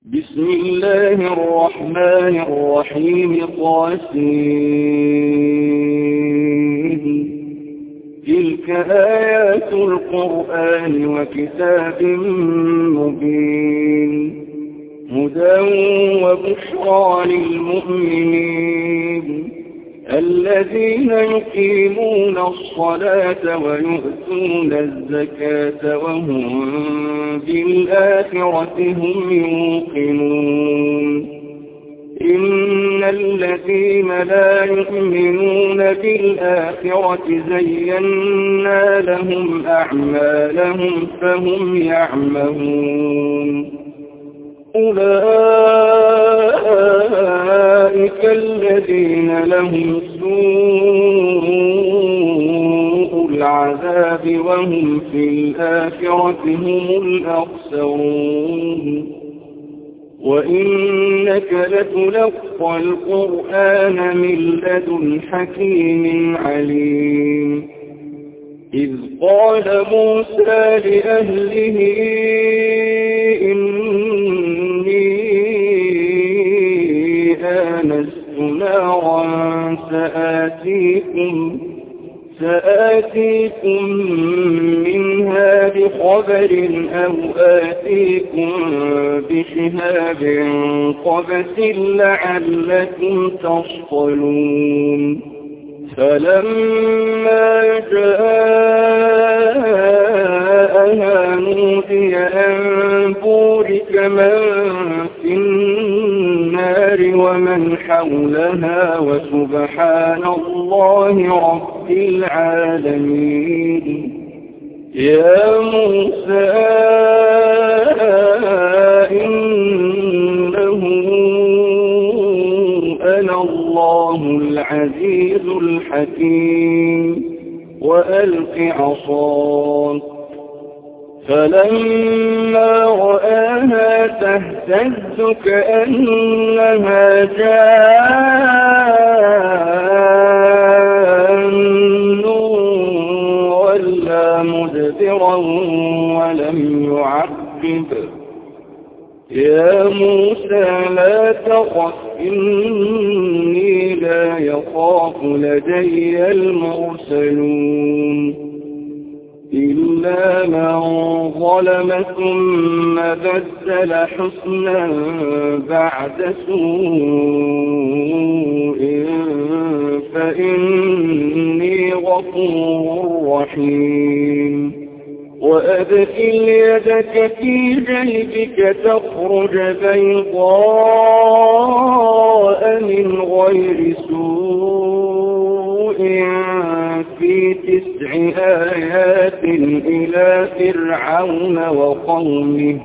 بسم الله الرحمن الرحيم. طاسين. تلك آيات القرآن وكتاب مبين هدى وبشرى للمؤمنين الذين يقيمون الصلاة ويؤتون الزكاة وهم بالآخرة هم يوقنون. إن الذين لا يؤمنون بالآخرة زينا لهم أعمالهم فهم يعمهون. أولئك الذين لهم سوء العذاب وهم في الآخرة هم الأخسرون. وإنك لتلقى القرآن من لدن حكيم عليم. إذ قال موسى لأهله إني آنست نارا سآتيكم منها بخبر أو آتيكم بشهاب قبس لعلكم تصطلون. فلما جاءها نودي أن بورك من في النار ومن حولها وسبحان الله رب العالمين. يا موسى إنه أنا الله العزيز الحكيم وألق عصاك. فلما رآها تهتز كأنها جان ولا مدبرا ولم يعقب. يا موسى لا تخف إني لا يخاف لدي المرسلون إلا من ظلم ثم بدل حسنا بعد سوء فإني غفور رحيم. وأدخل يدك في جيبك تخرج بيضاء من غير سوء في 9 آيات إلى فرعون وقومه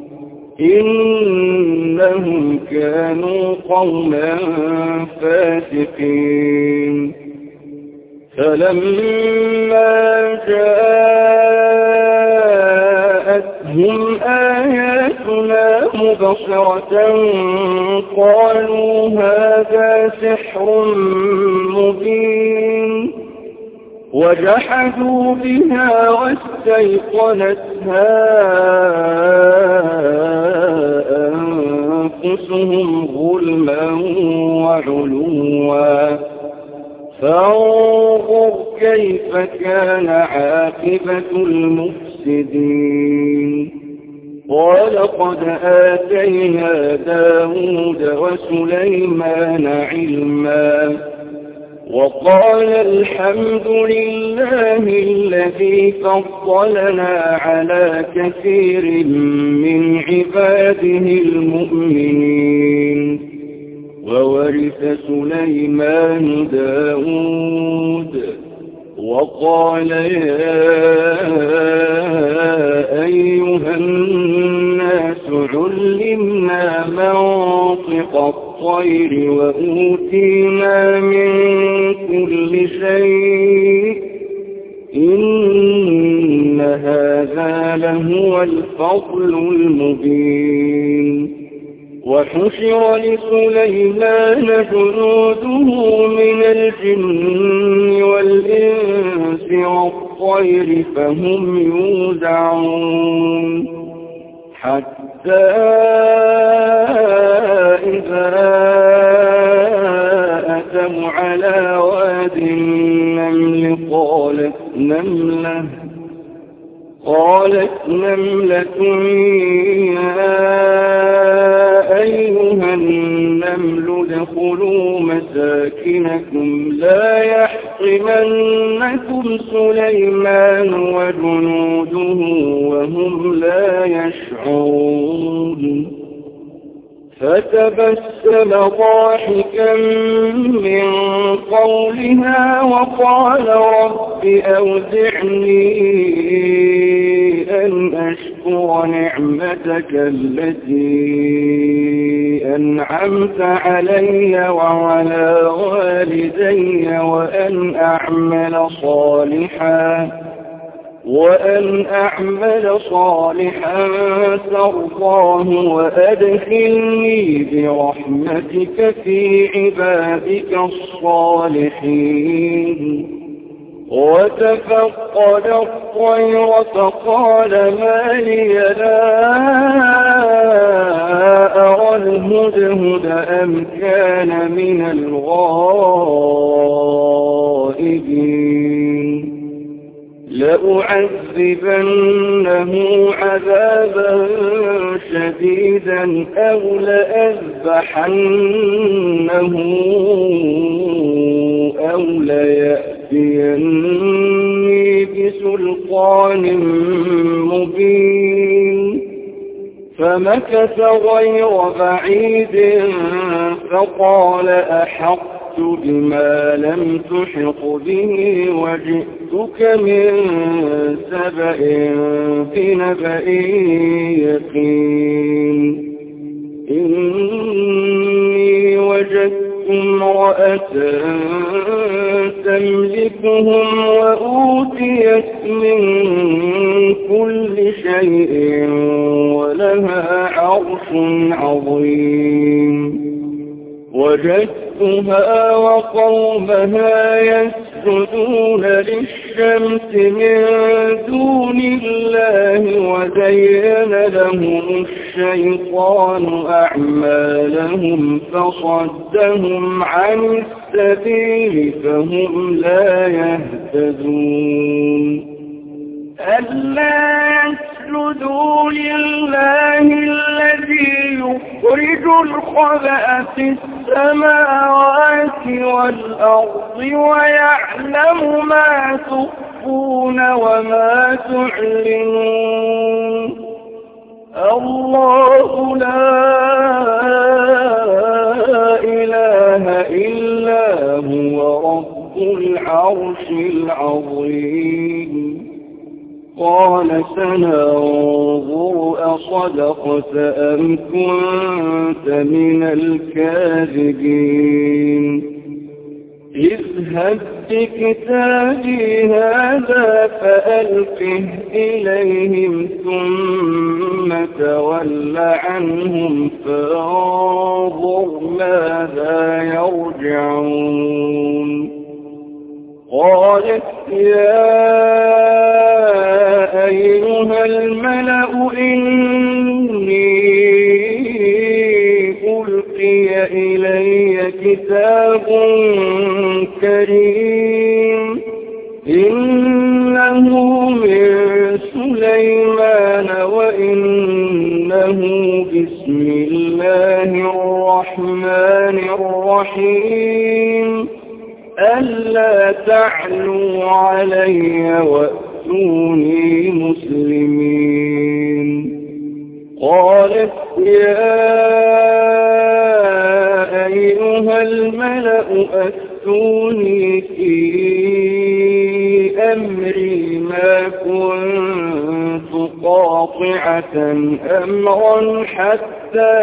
إنهم كانوا قوما فاسقين. فلما جاءتهم آياتنا مبصرة قالوا هذا سحر مبين وجحدوا بها واستيقنتها أنفسهم ظلما وعلوا فانظر كيف كان عاقبة المفسدين. ولقد آتينا داود وسليمان علما وقال الحمد لله الذي فضلنا على كثير من عباده المؤمنين. وورث سليمان داود وقال يا أيها الناس علمنا منطق الطير وأوتينا من كل شيء إن هذا لهو الفضل المبين. وحشر لسليمان جنوده من الجن والإنس والطير فهم يوزعون حتى حتى إذا أتوا على واد النمل قالت نملة يا أيها النمل ادخلوا مساكنكم لا يحطمنكم سليمان وجنوده وهم لا يشعرون فتبسم ضاحكا من قولها وقال رب أوزعني أن أشكر نعمتك التي أنعمت علي وعلى والدي وأن أعمل صالحا ترضاه وأدخلني برحمتك في عبادك الصالحين وتفقد الطير فقال ما لي لا أرى الهدهد أم كان من الغائبين لأعذبنه عذابا شديدا أو لأذبحنه أو ليأتيني بسلطان مبين فمكث غير بعيد فقال أحطت بما لم تحط به وجئتك من سبأ بنبأ يقين إني وجدت امرأة تملكهم وأوتيت من كل شيء ولها عرش عظيم وجدتها وقومها يسجدون للشمس من دون الله وزين لهم الشيطان أعمالهم فصدهم عن السبيل فهم لا يهتدون ألا يسجدوا لله الذي يخرج الخبأ في السماوات والأرض ويعلم ما تخفون وما تعلنون الله لا إله إلا هو رب العرش العظيم قال سننظر أصدقت أم كنت من الكاذبين اذهب بكتابي هذا فألقه إليهم ثم تول عنهم فانظر ماذا يرجعون قالت يا أيها الملأ إني ألقي إلي كتاب كريم إنه من سليمان وإنه بسم الله الرحمن الرحيم ألا تعلوا علي وأتوني مسلمين قالت يا أيها الملأ أفتوني في أمري ما كنت قاطعة أمرا حتى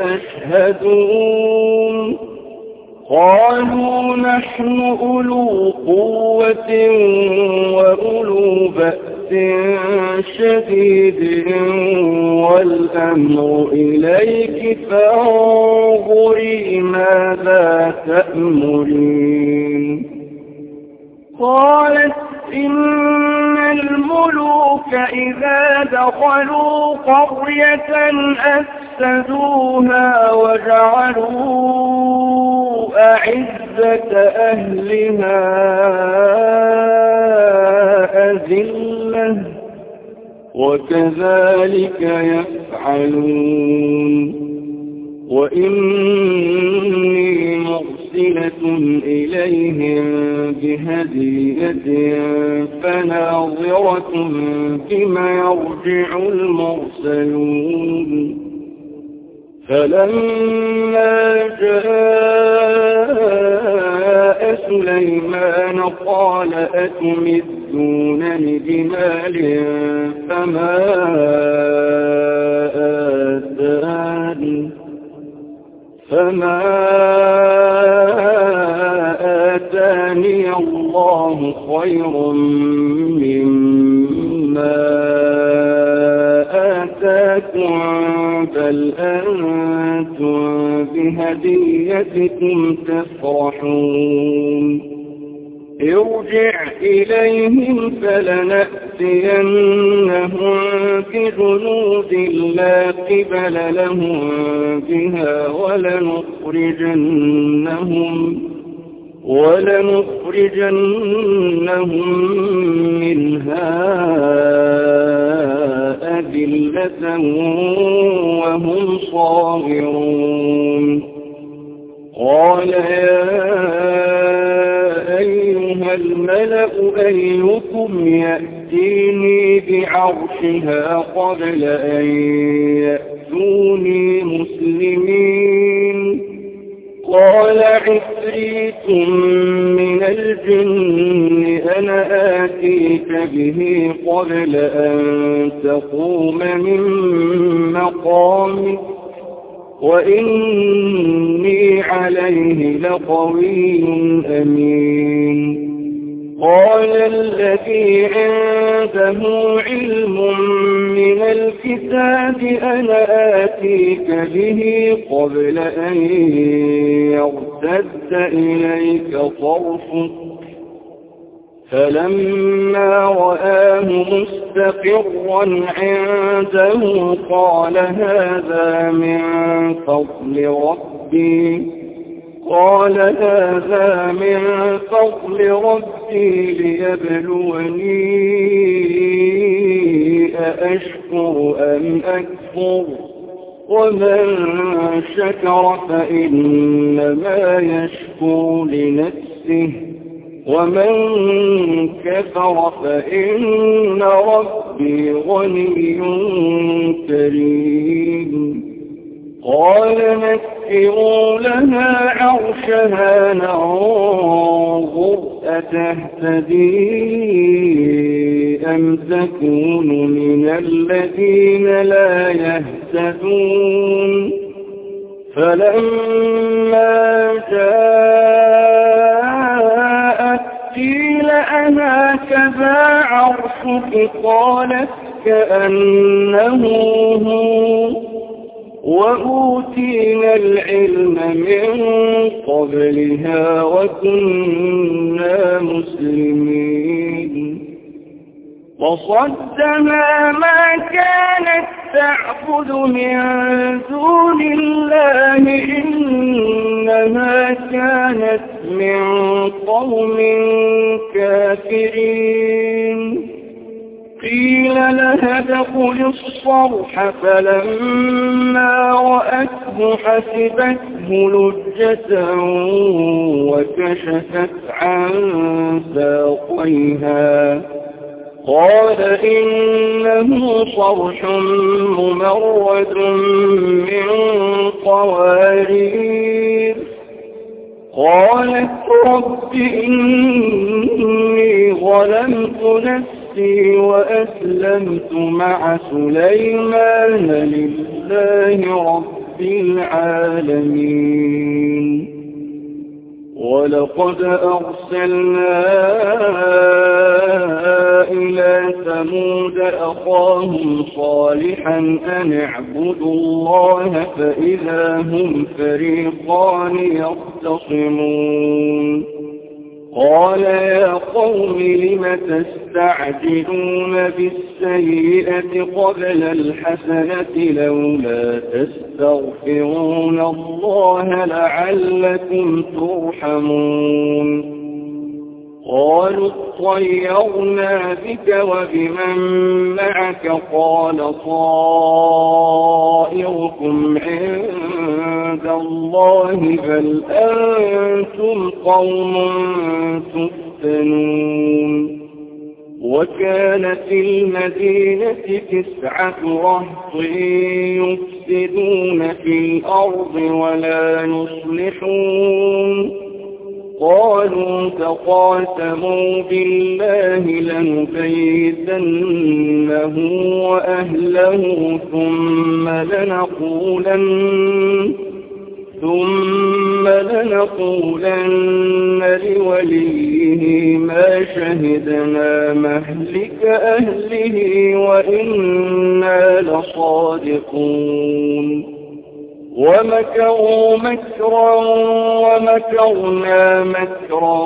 تشهدون قالوا نحن أولو قوة وأولو بأس شديد والأمر إليك فانظري ماذا تأمرين قالت إن الملوك إذا دخلوا قرية أفسدوها وجعلوا أعزة أهلها أذلة وكذلك يفعلون وإني مرسلة إليهم بهدية فناظرة بما يرجع المرسلون فلما جاء سليمان قال أتمدونني بمال فما آتاني الله خير مما آتاكم بل أنتم بهديتكم تفرحون ارجع إليهم فلنأتينهم بجنود لا قبل لهم بها ولنخرجنهم منها أذلة وهم صاغرون قال يا أيها الملأ أيكم يأتيني بعرشها قبل أن يأتوني مسلمين قال عفريت من الجن أنا آتيك به قبل أن تقوم من مقامك وإني عليه لقوي أمين قال الذي عنده علم من الكتاب أنا آتيك به قبل أن يرتد إليك طرفك فلما رآه مستقرا عنده قال هذا من فضل ربي ليبلوني أأشكر أم أكفر ومن شكر فإنما يشكر لنفسه ومن كفر فإن ربي غني كريم قال نكروا لها عرشها ننظر أتهتدي أم تكون من الذين لا يهتدون فلما جاءت قيل أهكذا عرشك قالت كأنه هو وأوتينا العلم من قبلها وكنا مسلمين وصدها ما كانت تعبد من دون الله إنها كانت من قوم كافرين قيل لها ادخل الصرح فلما رأته حسبته لجة وكشفت عن ساقيها قال إنه صرح ممرد من قوارير قالت رب إني ظلمت نفسي وأسلمت مع سليمان لله رب العالمين ولقد أرسلنا إلى ثمود أخاهم صالحا أن اعبدوا الله فإذا هم فريقان يختصمون قال يا قوم لم تستعجلون بالسيئة قبل الحسنة لولا تستغفرون الله لعلكم ترحمون قالوا اطيرنا بك وبمن معك قال طائركم عند الله بل أنتم قوم تفتنون وكان في المدينة 9 رهط يفسدون في الأرض ولا يصلحون قالوا تقاسموا بالله لنبيتنه وأهله ثم لنقولن لوليه ما شهدنا مهلك أهله وإنا لصادقون ومكروا مكرا ومكرنا مكرا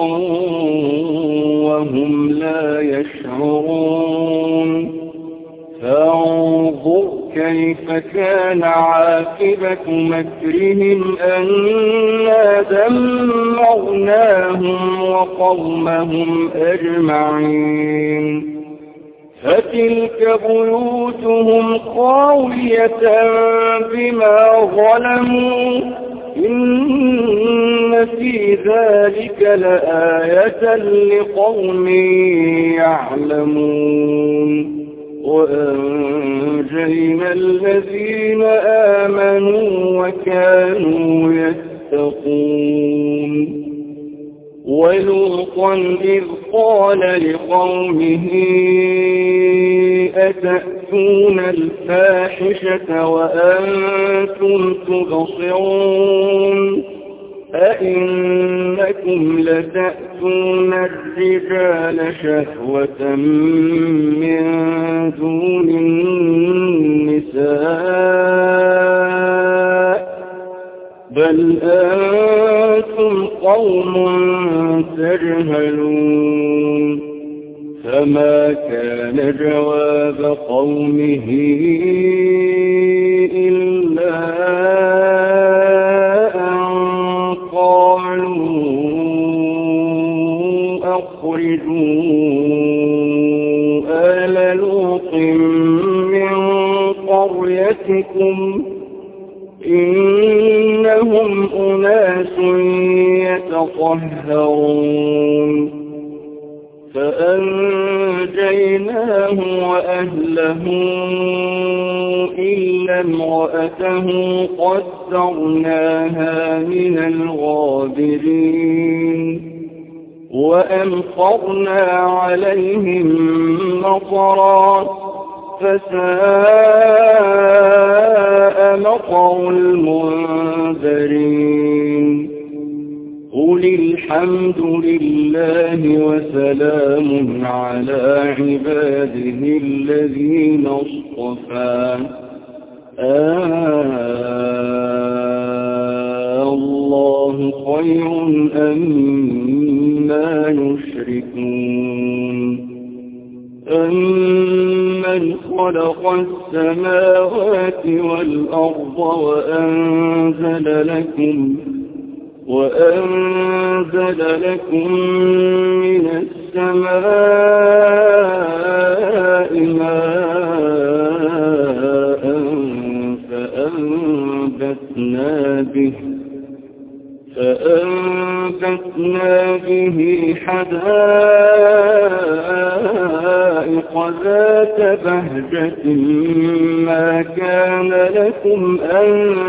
وهم لا يشعرون فانظر كيف كان عاقبة مكرهم أنا دمرناهم وقومهم أجمعين فتلك بيوتهم خاوية بما ظلموا إن في ذلك لآية لقوم يعلمون وأنجينا الذين آمنوا وكانوا يتقون ولوطا إذ قال لقومه أتأتون الفاحشة وأنتم تبصرون أئنكم لتأتون الرجال شهوة من دون النساء بل أنتم قوم تجهلون فما كان جواب قومه إلا أن قالوا أخرجوا آل لوط من قريتكم إنهم أناس يتطهرون فأنجيناه وأهله إلا امرأته قدرناها من الغابرين وأمطرنا عليهم مطرا فساء مطر المنذرين قل الحمد لله وسلام على عباده الذين اصطفى الله خير أما يشركون أمن خلق السماوات والأرض وأنزل لكم من السماء ماء فأنبتنا به حدائق ذات بهجة ما كان لكم أن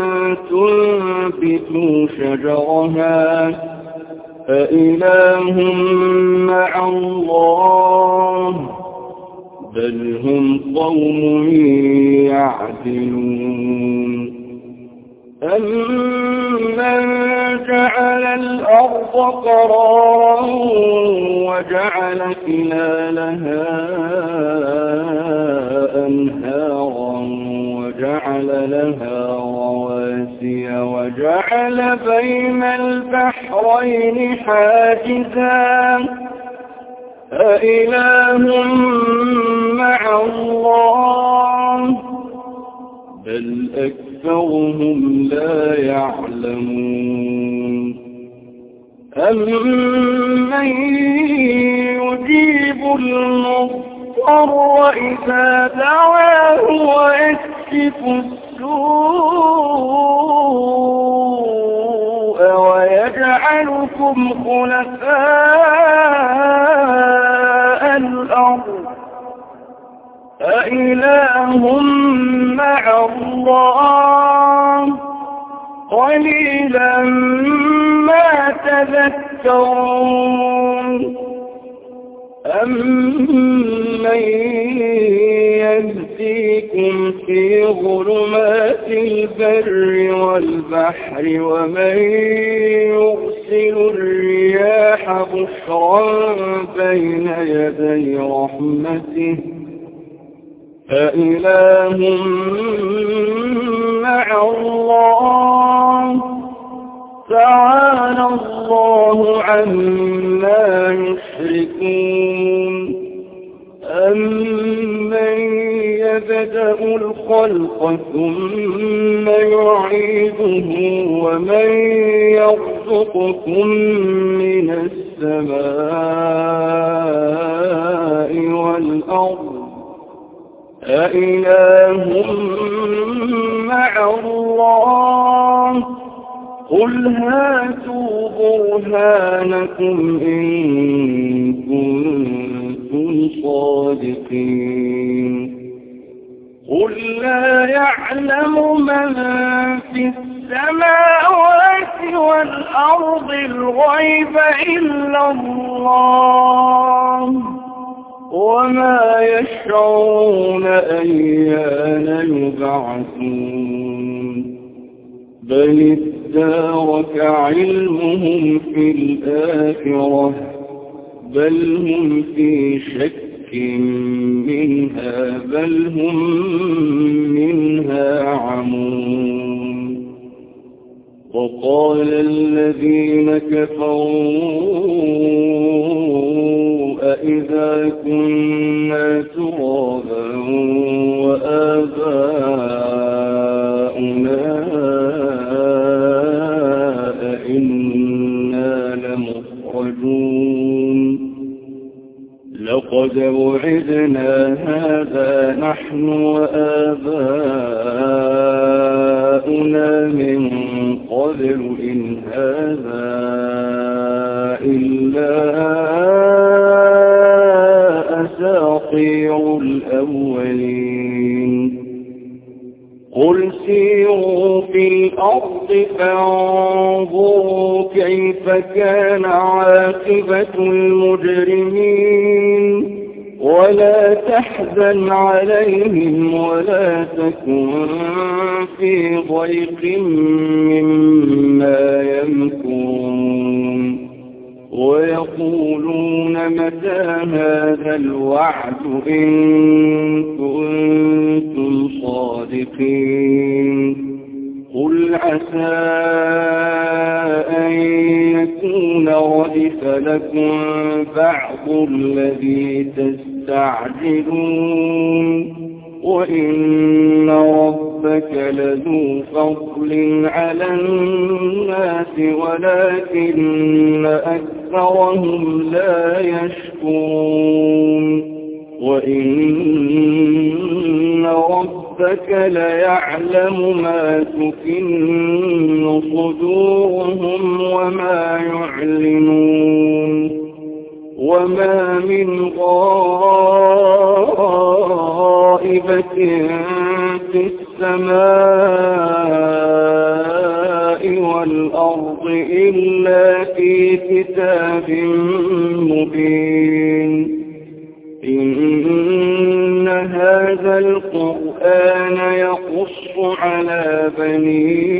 تنبتوا شجرها أإله مع الله بل هم قوم يعدلون أمن جعل الأرض قرارا وجعل خلالها أنهارا وجعل لها رواسي وجعل بين البحرين البحرين حاجزا أإله مع الله بل أكثرهم لا يعلمون أمن يجيب المضطر إذا دعاه ويكشف السوء ويجعلكم خلفاء الأرض أإله مع الله قليلا ما تذكرون أمن يهديكم في ظلمات البر والبحر ومن يرسل الرياح بشرا بين يدي رحمته أإله مع الله تعالى الله عما يشركون أمن يبدأ الخلق ثم يعيده ومن يرزقكم من السماء والأرض أإله مع الله قل هاتوا برهانكم إن كنتم صادقين قل لا يعلم من في السماوات والأرض الغيب إلا الله وما يشعرون أيان يبعثون بل ادارك علمهم في الآخرة بل هم في شك منها بل هم منها عمون وقال الذين كفروا أإذا كنا ترابا وآباؤنا أئنا لمخرجون لقد وعدنا هذا نحن وآباؤنا من قبل إن هذا إلا أساطير الأولين قل سيروا في الأرض فانظروا كيف كان عاقبة المجرمين ولا تحزن عليهم ولا تكن في ضيق مما يمكرون ويقولون متى هذا الوعد إن كنتم صادقين قل عسى أن يكون ردف لكم بعض الذي تستعجلون وإن ربك لذو فضل على الناس ولكن أكثرهم لا يشكرون وإن ربك ليعلم ما تكن صدورهم وما يعلنون وما من غائبة في السماء والأرض إلا في كتاب مبين إن هذا القرآن يقص على بني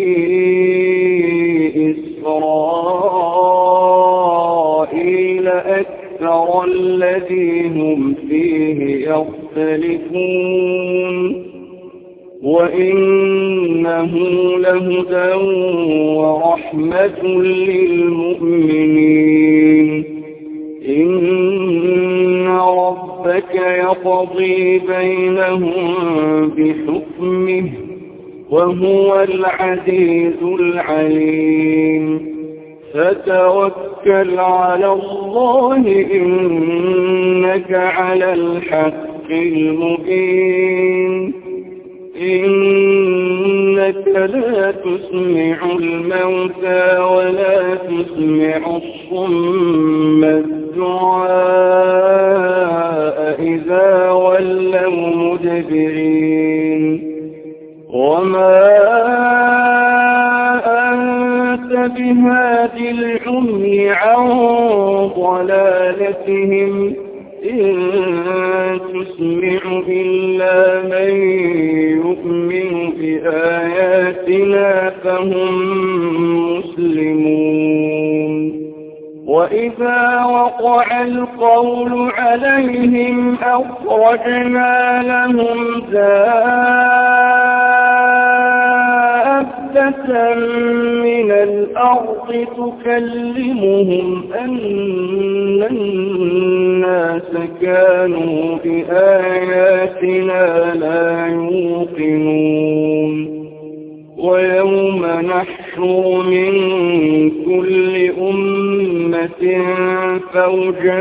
إسرائيل أكثر الذي هم فيه يختلفون وإنه لهدى هدى ورحمة للمؤمنين إن ربك يقضي بينهم بحكمه وهو العزيز العليم فتوكل على الله إنك على الحق المبين إنك لا تسمع الموتى ولا تسمع الصم الدعاء إذا ولوا مدبرين وما أنت بهاد العمي عن ضلالتهم إن تسمع إلا من يؤمن بآياتنا فهم مسلمون وإذا وقع القول عليهم أخرجنا لهم دابة من الأرض تكلمهم أن الناس كانوا بآياتنا لا يوقنون ويوم نحشر من كل أمة فوجا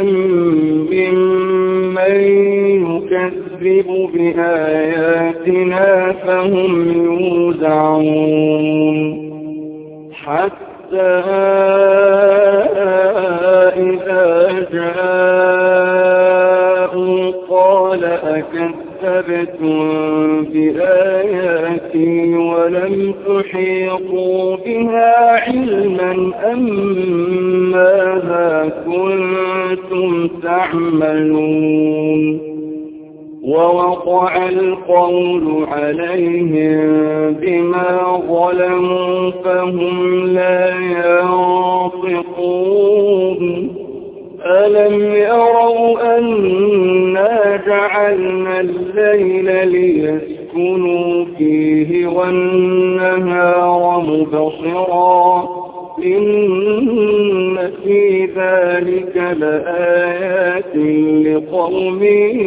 ممن يكذب بآياتنا فهم يوزعون حتى إذا جاءوا قال أكذبتم بآياتي ولم تحيطوا بها علما أم ماذا كنتم تعملون ووقع القول عليهم بما ظلموا فهم لا ينطقون ألم يروا أنا جعلنا الليل ليسكنوا فيه والنهار مبصرا إن في ذلك لآيات لقوم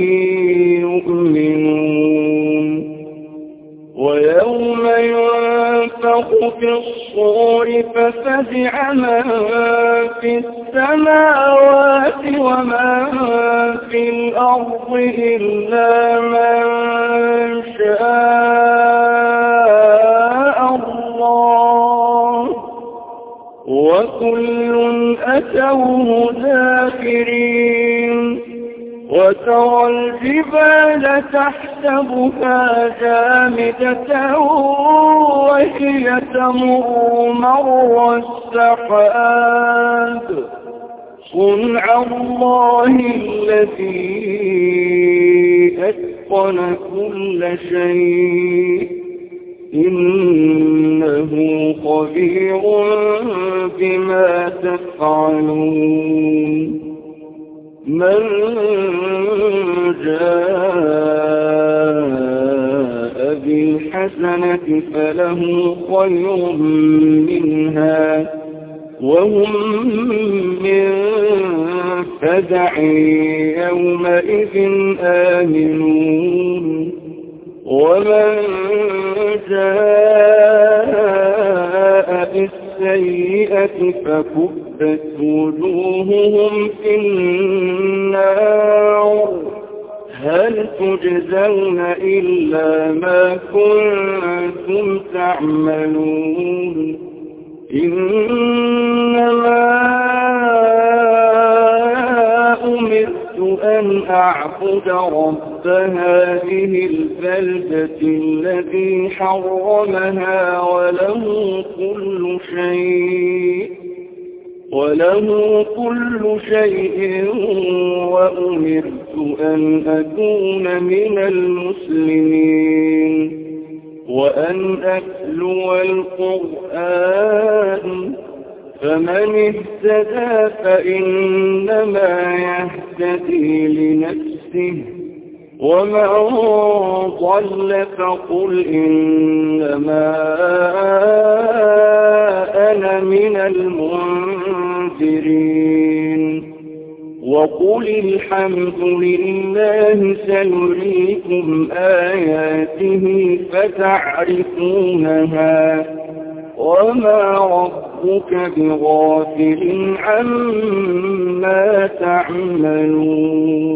يؤمنون ويوم ينفخ في الصور ففزع من في السماوات ومن في الأرض إلا من شاء الله وكل أتوه داخرين وترى الجبال تحسبها جامدة وهي تمر مر السحاب صنع الله الذي أتقن كل شيء إنه خبير بما تفعلون من جاء بالحسنة فله خير منها وهم من فزع يومئذ آمنون ومن جاء بالسيئة فكبت وجوههم في النار هل تجزون إلا ما كنتم تعملون إنما أمرت أن أعبد رب هذه البلدة الذي حرمها وله كل شيء وأمرت أن أكون من المسلمين وأن أتلو القرآن فمن اهتدى فإنما يهتدي لنفسه ومن ضل فقل إنما أنا من المنذرين وقل الحمد لله سنريكم آياته فتعرفونها وما ربك بغافل عما تعملون